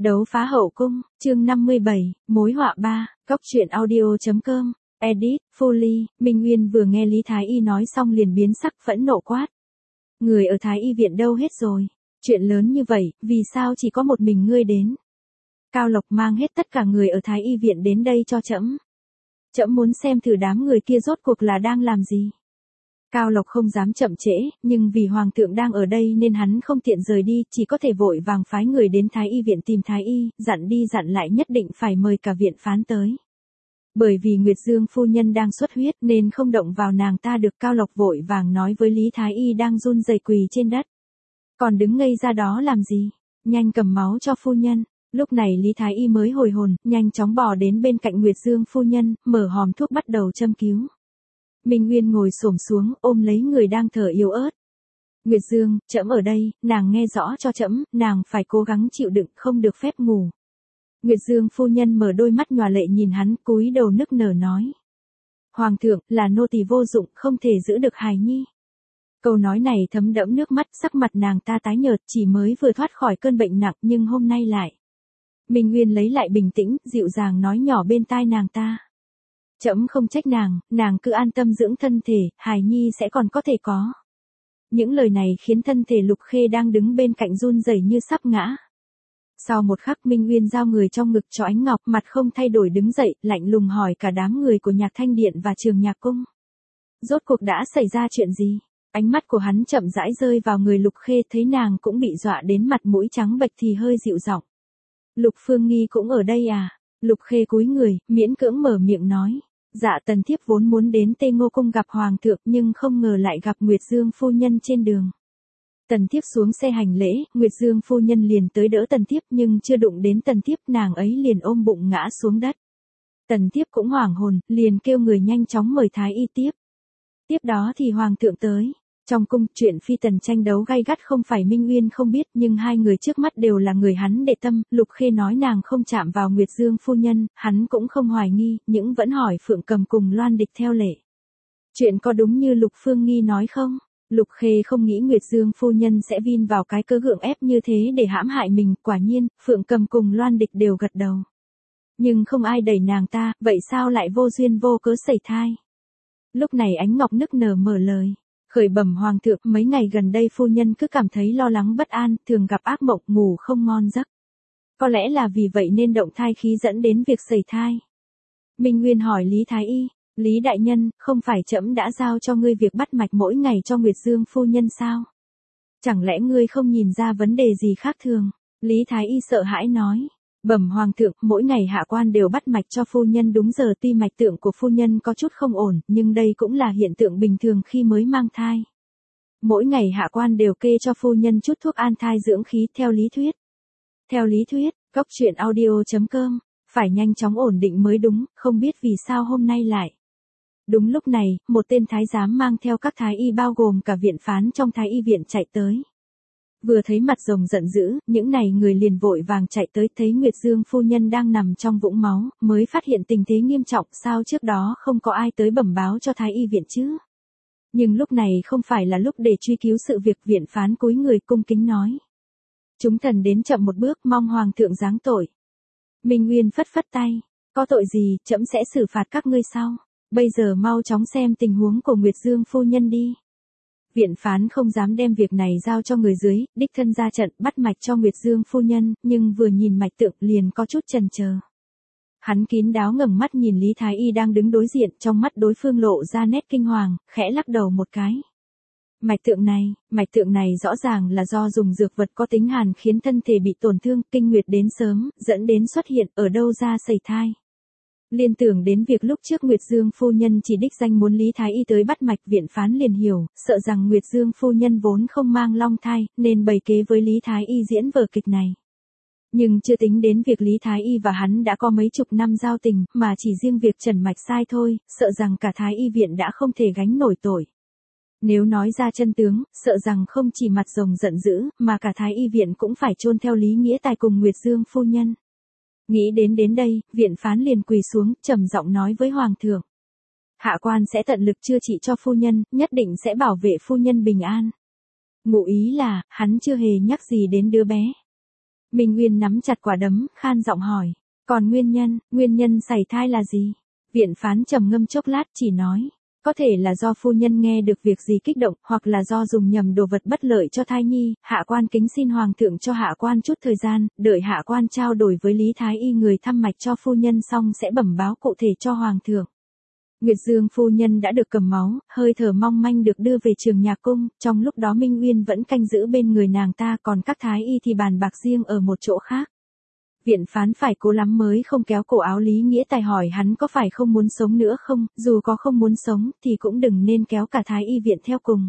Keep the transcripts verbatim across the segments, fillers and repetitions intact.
Đấu phá hậu cung, chương năm mươi bảy, mối họa ba, cóc truyện audio.com, edit, Foley. Minh Nguyên vừa nghe Lý Thái Y nói xong liền biến sắc phẫn nộ quát. Người ở Thái Y viện đâu hết rồi? Chuyện lớn như vậy, vì sao chỉ có một mình ngươi đến? Cao Lộc mang hết tất cả người ở Thái Y viện đến đây cho trẫm. Trẫm muốn xem thử đám người kia rốt cuộc là đang làm gì. Cao Lộc không dám chậm trễ, nhưng vì Hoàng thượng đang ở đây nên hắn không tiện rời đi, chỉ có thể vội vàng phái người đến Thái Y viện tìm Thái Y, dặn đi dặn lại nhất định phải mời cả viện phán tới. Bởi vì Nguyệt Dương phu nhân đang xuất huyết nên không động vào nàng ta được. Cao Lộc vội vàng nói với Lý Thái Y đang run rẩy quỳ trên đất. Còn đứng ngây ra đó làm gì? Nhanh cầm máu cho phu nhân. Lúc này Lý Thái Y mới hồi hồn, nhanh chóng bò đến bên cạnh Nguyệt Dương phu nhân, mở hòm thuốc bắt đầu châm cứu. Minh Nguyên ngồi xổm xuống, ôm lấy người đang thở yếu ớt. Nguyệt Dương, trẫm ở đây, nàng nghe rõ cho trẫm, nàng phải cố gắng chịu đựng, không được phép ngủ. Nguyệt Dương phu nhân mở đôi mắt nhòa lệ nhìn hắn, cúi đầu nức nở nói. Hoàng thượng, là nô tỳ vô dụng, không thể giữ được hài nhi. Câu nói này thấm đẫm nước mắt, sắc mặt nàng ta tái nhợt, chỉ mới vừa thoát khỏi cơn bệnh nặng nhưng hôm nay lại. Minh Nguyên lấy lại bình tĩnh, dịu dàng nói nhỏ bên tai nàng ta. Trẫm không trách nàng, nàng cứ an tâm dưỡng thân thể, hài nhi sẽ còn có thể có. Những lời này khiến thân thể Lục Khê đang đứng bên cạnh run rẩy như sắp ngã. Sau một khắc Minh Nguyên giao người trong ngực cho Ánh Ngọc, mặt không thay đổi đứng dậy, lạnh lùng hỏi cả đám người của Nhạc Thanh Điện và Trường Nhạc Cung. Rốt cuộc đã xảy ra chuyện gì? Ánh mắt của hắn chậm rãi rơi vào người Lục Khê, thấy nàng cũng bị dọa đến mặt mũi trắng bệch thì hơi dịu giọng. Lục Phương Nghi cũng ở đây à? Lục Khê cúi người, miễn cưỡng mở miệng nói. Dạ tần thiếp vốn muốn đến Tây Ngô Cung gặp Hoàng thượng nhưng không ngờ lại gặp Nguyệt Dương phu nhân trên đường. Tần thiếp xuống xe hành lễ, Nguyệt Dương phu nhân liền tới đỡ tần thiếp nhưng chưa đụng đến tần thiếp, nàng ấy liền ôm bụng ngã xuống đất. Tần thiếp cũng hoảng hồn, liền kêu người nhanh chóng mời Thái Y tiếp. Tiếp đó thì Hoàng thượng tới. Trong cung, chuyện phi tần tranh đấu gay gắt không phải Minh Nguyên không biết, nhưng hai người trước mắt đều là người hắn đệ tâm. Lục Khê nói nàng không chạm vào Nguyệt Dương phu nhân, hắn cũng không hoài nghi, nhưng vẫn hỏi Phượng Cầm cùng Loan Địch theo lệ. Chuyện có đúng như Lục Phương Nghi nói không? Lục Khê không nghĩ Nguyệt Dương phu nhân sẽ vin vào cái cớ gượng ép như thế để hãm hại mình, quả nhiên, Phượng Cầm cùng Loan Địch đều gật đầu. Nhưng không ai đẩy nàng ta, vậy sao lại vô duyên vô cớ sẩy thai? Lúc này Ánh Ngọc nức nở mở lời. Khởi bẩm Hoàng thượng, mấy ngày gần đây phu nhân cứ cảm thấy lo lắng bất an, thường gặp ác mộng, ngủ không ngon giấc. Có lẽ là vì vậy nên động thai khí dẫn đến việc sẩy thai. Minh Nguyên hỏi Lý Thái Y, Lý đại nhân, không phải trẫm đã giao cho ngươi việc bắt mạch mỗi ngày cho Nguyệt Dương phu nhân sao? Chẳng lẽ ngươi không nhìn ra vấn đề gì khác thường? Lý Thái Y sợ hãi nói. Bẩm Hoàng thượng, mỗi ngày hạ quan đều bắt mạch cho phu nhân đúng giờ, tuy mạch tượng của phu nhân có chút không ổn, nhưng đây cũng là hiện tượng bình thường khi mới mang thai. Mỗi ngày hạ quan đều kê cho phu nhân chút thuốc an thai dưỡng khí theo lý thuyết. Theo lý thuyết, cóc truyện audio.com, phải nhanh chóng ổn định mới đúng, không biết vì sao hôm nay lại. Đúng lúc này, một tên thái giám mang theo các thái y bao gồm cả viện phán trong Thái Y viện chạy tới. Vừa thấy mặt rồng giận dữ, những này người liền vội vàng chạy tới, thấy Nguyệt Dương phu nhân đang nằm trong vũng máu, mới phát hiện tình thế nghiêm trọng, sao trước đó không có ai tới bẩm báo cho Thái Y viện chứ? Nhưng lúc này không phải là lúc để truy cứu sự việc. Viện phán cúi người cung kính nói. Chúng thần đến chậm một bước, mong Hoàng thượng giáng tội. Minh Nguyên phất phất tay. Có tội gì, trẫm sẽ xử phạt các ngươi sau. Bây giờ mau chóng xem tình huống của Nguyệt Dương phu nhân đi. Viện phán không dám đem việc này giao cho người dưới, đích thân ra trận bắt mạch cho Nguyệt Dương phu nhân, nhưng vừa nhìn mạch tượng liền có chút chần chờ. Hắn kín đáo ngẩng mắt nhìn Lý Thái Y đang đứng đối diện, trong mắt đối phương lộ ra nét kinh hoàng, khẽ lắc đầu một cái. Mạch tượng này, mạch tượng này rõ ràng là do dùng dược vật có tính hàn khiến thân thể bị tổn thương, kinh nguyệt đến sớm, dẫn đến xuất hiện, ở đâu ra sẩy thai. Liên tưởng đến việc lúc trước Nguyệt Dương phu nhân chỉ đích danh muốn Lý Thái Y tới bắt mạch, viện phán liền hiểu, sợ rằng Nguyệt Dương phu nhân vốn không mang long thai, nên bày kế với Lý Thái Y diễn vở kịch này. Nhưng chưa tính đến việc Lý Thái Y và hắn đã có mấy chục năm giao tình, mà chỉ riêng việc trần mạch sai thôi, sợ rằng cả Thái Y viện đã không thể gánh nổi tội. Nếu nói ra chân tướng, sợ rằng không chỉ mặt rồng giận dữ, mà cả Thái Y viện cũng phải chôn theo Lý Nghĩa Tài cùng Nguyệt Dương phu nhân. Nghĩ đến đến đây, viện phán liền quỳ xuống, trầm giọng nói với Hoàng thượng. Hạ quan sẽ tận lực chữa trị cho phu nhân, nhất định sẽ bảo vệ phu nhân bình an. Ngụ ý là, hắn chưa hề nhắc gì đến đứa bé. Minh Nguyên nắm chặt quả đấm, khan giọng hỏi. Còn nguyên nhân, nguyên nhân sảy thai là gì? Viện phán trầm ngâm chốc lát chỉ nói. Có thể là do phu nhân nghe được việc gì kích động, hoặc là do dùng nhầm đồ vật bất lợi cho thai nhi, hạ quan kính xin hoàng thượng cho hạ quan chút thời gian, đợi hạ quan trao đổi với Lý Thái Y người thăm mạch cho phu nhân xong sẽ bẩm báo cụ thể cho hoàng thượng. Nguyệt Dương phu nhân đã được cầm máu, hơi thở mong manh được đưa về trường nhạc cung, trong lúc đó Minh Nguyên vẫn canh giữ bên người nàng ta, còn các thái y thì bàn bạc riêng ở một chỗ khác. Viện phán phải cố lắm mới không kéo cổ áo Lý Nghĩa Tài hỏi hắn có phải không muốn sống nữa không, dù có không muốn sống thì cũng đừng nên kéo cả thái y viện theo cùng.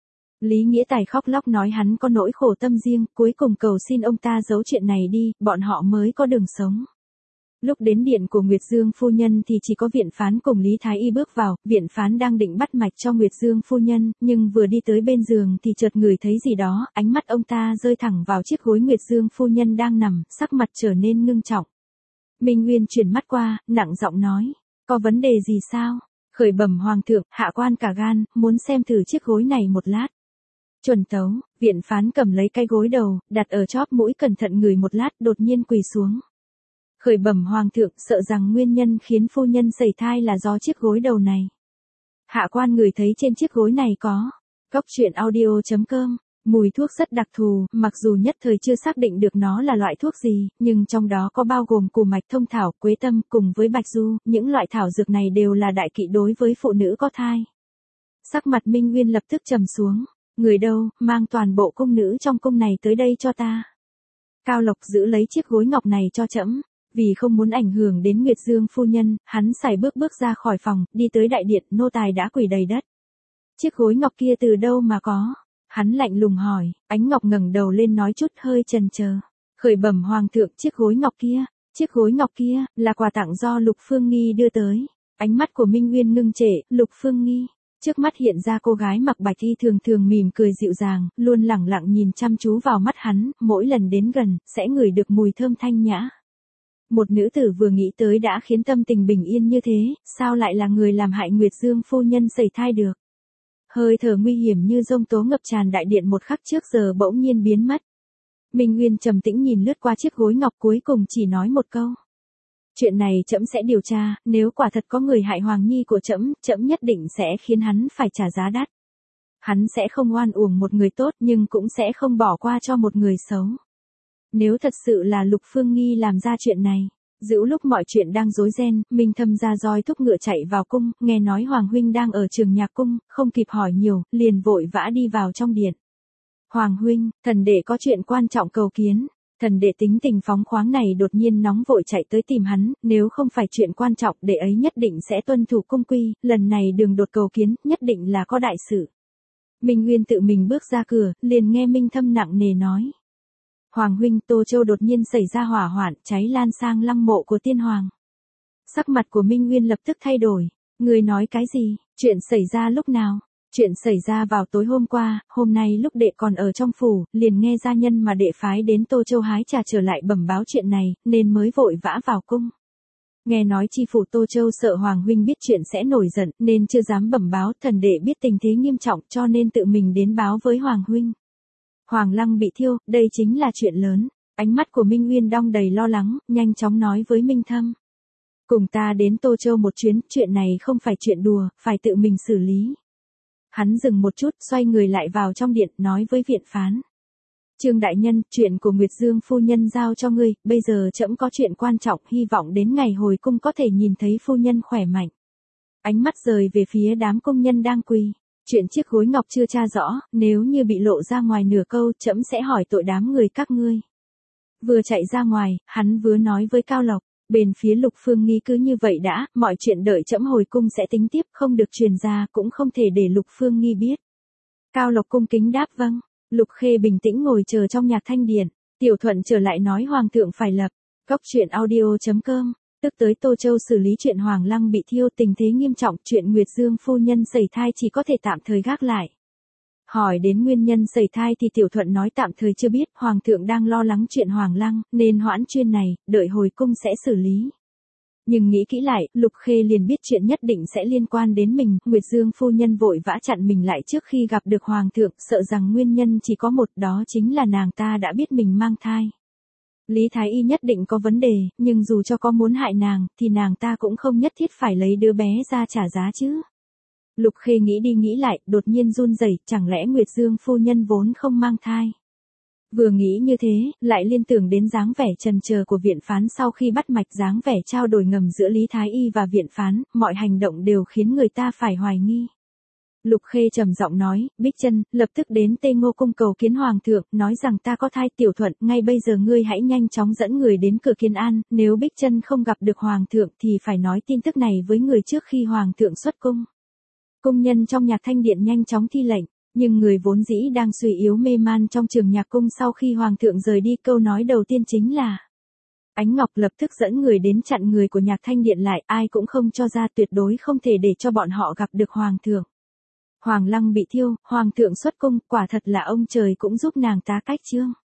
Lý Nghĩa Tài khóc lóc nói hắn có nỗi khổ tâm riêng, cuối cùng cầu xin ông ta giấu chuyện này đi, bọn họ mới có đường sống. Lúc đến điện của Nguyệt Dương phu nhân thì chỉ có viện phán cùng Lý Thái Y bước vào, viện phán đang định bắt mạch cho Nguyệt Dương phu nhân, nhưng vừa đi tới bên giường thì chợt ngửi thấy gì đó, ánh mắt ông ta rơi thẳng vào chiếc gối Nguyệt Dương phu nhân đang nằm, sắc mặt trở nên ngưng trọng. Minh Nguyên chuyển mắt qua, nặng giọng nói, có vấn đề gì sao? Khởi bẩm hoàng thượng, hạ quan cả gan, muốn xem thử chiếc gối này một lát. Chuẩn tấu, viện phán cầm lấy cái gối đầu, đặt ở chóp mũi cẩn thận ngửi một lát, đột nhiên quỳ xuống. Khởi bẩm hoàng thượng, sợ rằng nguyên nhân khiến phu nhân sẩy thai là do chiếc gối đầu này. Hạ quan ngửi thấy trên chiếc gối này có cốc truyện audio chấm com, mùi thuốc rất đặc thù, mặc dù nhất thời chưa xác định được nó là loại thuốc gì, nhưng trong đó có bao gồm củ mạch thông thảo, quế tâm cùng với bạch du, những loại thảo dược này đều là đại kỵ đối với phụ nữ có thai. Sắc mặt Minh Nguyên lập tức trầm xuống, người đâu, mang toàn bộ cung nữ trong cung này tới đây cho ta. Cao Lộc giữ lấy chiếc gối ngọc này cho trẫm. Vì không muốn ảnh hưởng đến Nguyệt Dương phu nhân, hắn sải bước bước ra khỏi phòng, đi tới đại điện, nô tài đã quỳ đầy đất. Chiếc gối ngọc kia từ đâu mà có? Hắn lạnh lùng hỏi, Ánh Ngọc ngẩng đầu lên nói chút hơi chần chờ. Khởi bẩm hoàng thượng, chiếc gối ngọc kia, chiếc gối ngọc kia, là quà tặng do Lục Phương Nghi đưa tới. Ánh mắt của Minh Nguyên ngưng trệ, Lục Phương Nghi. Trước mắt hiện ra cô gái mặc bạch y thường thường mỉm cười dịu dàng, luôn lẳng lặng nhìn chăm chú vào mắt hắn, mỗi lần đến gần, sẽ ngửi được mùi thơm thanh nhã. Một nữ tử vừa nghĩ tới đã khiến tâm tình bình yên như thế, sao lại là người làm hại Nguyệt Dương phu nhân sẩy thai được. Hơi thở nguy hiểm như giông tố ngập tràn đại điện một khắc trước giờ bỗng nhiên biến mất. Minh Nguyên trầm tĩnh nhìn lướt qua chiếc gối ngọc cuối cùng chỉ nói một câu. Chuyện này trẫm sẽ điều tra, nếu quả thật có người hại hoàng nhi của trẫm, trẫm nhất định sẽ khiến hắn phải trả giá đắt. Hắn sẽ không oan uổng một người tốt nhưng cũng sẽ không bỏ qua cho một người xấu. Nếu thật sự là Lục Phương Nghi làm ra chuyện này, dẫu lúc mọi chuyện đang rối ren, Minh Thâm ra roi thúc ngựa chạy vào cung, nghe nói Hoàng huynh đang ở trường nhạc cung, không kịp hỏi nhiều, liền vội vã đi vào trong điện. Hoàng huynh, thần đệ có chuyện quan trọng cầu kiến. Thần đệ tính tình phóng khoáng này đột nhiên nóng vội chạy tới tìm hắn, nếu không phải chuyện quan trọng đệ ấy nhất định sẽ tuân thủ cung quy, lần này đừng đột cầu kiến, nhất định là có đại sự. Minh Nguyên tự mình bước ra cửa, liền nghe Minh Thâm nặng nề nói. Hoàng huynh, Tô Châu đột nhiên xảy ra hỏa hoạn, cháy lan sang lăng mộ của tiên hoàng. Sắc mặt của Minh Nguyên lập tức thay đổi. Người nói cái gì? Chuyện xảy ra lúc nào? Chuyện xảy ra vào tối hôm qua, hôm nay lúc đệ còn ở trong phủ, liền nghe gia nhân mà đệ phái đến Tô Châu hái trà trở lại bẩm báo chuyện này, nên mới vội vã vào cung. Nghe nói chi phủ Tô Châu sợ Hoàng huynh biết chuyện sẽ nổi giận, nên chưa dám bẩm báo, thần đệ biết tình thế nghiêm trọng cho nên tự mình đến báo với Hoàng huynh. Hoàng lăng bị thiêu, đây chính là chuyện lớn. Ánh mắt của Minh Nguyên đong đầy lo lắng, nhanh chóng nói với Minh Thâm. Cùng ta đến Tô Châu một chuyến, chuyện này không phải chuyện đùa, phải tự mình xử lý. Hắn dừng một chút, xoay người lại vào trong điện, nói với viện phán. Trương đại nhân, chuyện của Nguyệt Dương phu nhân giao cho ngươi, bây giờ trẫm có chuyện quan trọng, hy vọng đến ngày hồi cung có thể nhìn thấy phu nhân khỏe mạnh. Ánh mắt rời về phía đám công nhân đang quỳ. Chuyện chiếc gối ngọc chưa tra rõ, nếu như bị lộ ra ngoài nửa câu, trẫm sẽ hỏi tội đám người các ngươi. Vừa chạy ra ngoài, hắn vừa nói với Cao Lộc, bên phía Lục Phương Nghi cứ như vậy đã, mọi chuyện đợi trẫm hồi cung sẽ tính tiếp, không được truyền ra, cũng không thể để Lục Phương Nghi biết. Cao Lộc cung kính đáp vâng. Lục Khê bình tĩnh ngồi chờ trong nhạc thanh điện. Tiểu Thuận trở lại nói hoàng thượng phải lập cốc truyện audio chấm com, tức tới Tô Châu xử lý chuyện Hoàng lăng bị thiêu, tình thế nghiêm trọng, chuyện Nguyệt Dương phu nhân sẩy thai chỉ có thể tạm thời gác lại. Hỏi đến nguyên nhân sẩy thai thì Tiểu Thuận nói tạm thời chưa biết, hoàng thượng đang lo lắng chuyện Hoàng lăng, nên hoãn chuyên này, đợi hồi cung sẽ xử lý. Nhưng nghĩ kỹ lại, Lục Khê liền biết chuyện nhất định sẽ liên quan đến mình, Nguyệt Dương phu nhân vội vã chặn mình lại trước khi gặp được hoàng thượng, sợ rằng nguyên nhân chỉ có một, đó chính là nàng ta đã biết mình mang thai. Lý Thái Y nhất định có vấn đề, nhưng dù cho có muốn hại nàng, thì nàng ta cũng không nhất thiết phải lấy đứa bé ra trả giá chứ. Lục Khê nghĩ đi nghĩ lại, đột nhiên run rẩy, chẳng lẽ Nguyệt Dương phu nhân vốn không mang thai. Vừa nghĩ như thế, lại liên tưởng đến dáng vẻ trần chờ của viện phán sau khi bắt mạch, dáng vẻ trao đổi ngầm giữa Lý Thái Y và viện phán, mọi hành động đều khiến người ta phải hoài nghi. Lục Khê trầm giọng nói, Bích Chân, lập tức đến Tây Ngô cung cầu kiến hoàng thượng, nói rằng ta có thai. Tiểu Thuận, ngay bây giờ ngươi hãy nhanh chóng dẫn người đến cửa Kiến An, nếu Bích Chân không gặp được hoàng thượng thì phải nói tin tức này với người trước khi hoàng thượng xuất cung. Cung nhân trong Nhạc Thanh điện nhanh chóng thi lệnh, nhưng người vốn dĩ đang suy yếu mê man trong trường nhạc cung sau khi hoàng thượng rời đi, câu nói đầu tiên chính là: Ánh Ngọc lập tức dẫn người đến chặn người của Nhạc Thanh điện lại, ai cũng không cho ra, tuyệt đối không thể để cho bọn họ gặp được hoàng thượng. Hoàng Lăng bị thiêu, hoàng thượng xuất cung, quả thật là ông trời cũng giúp nàng tá cách chương.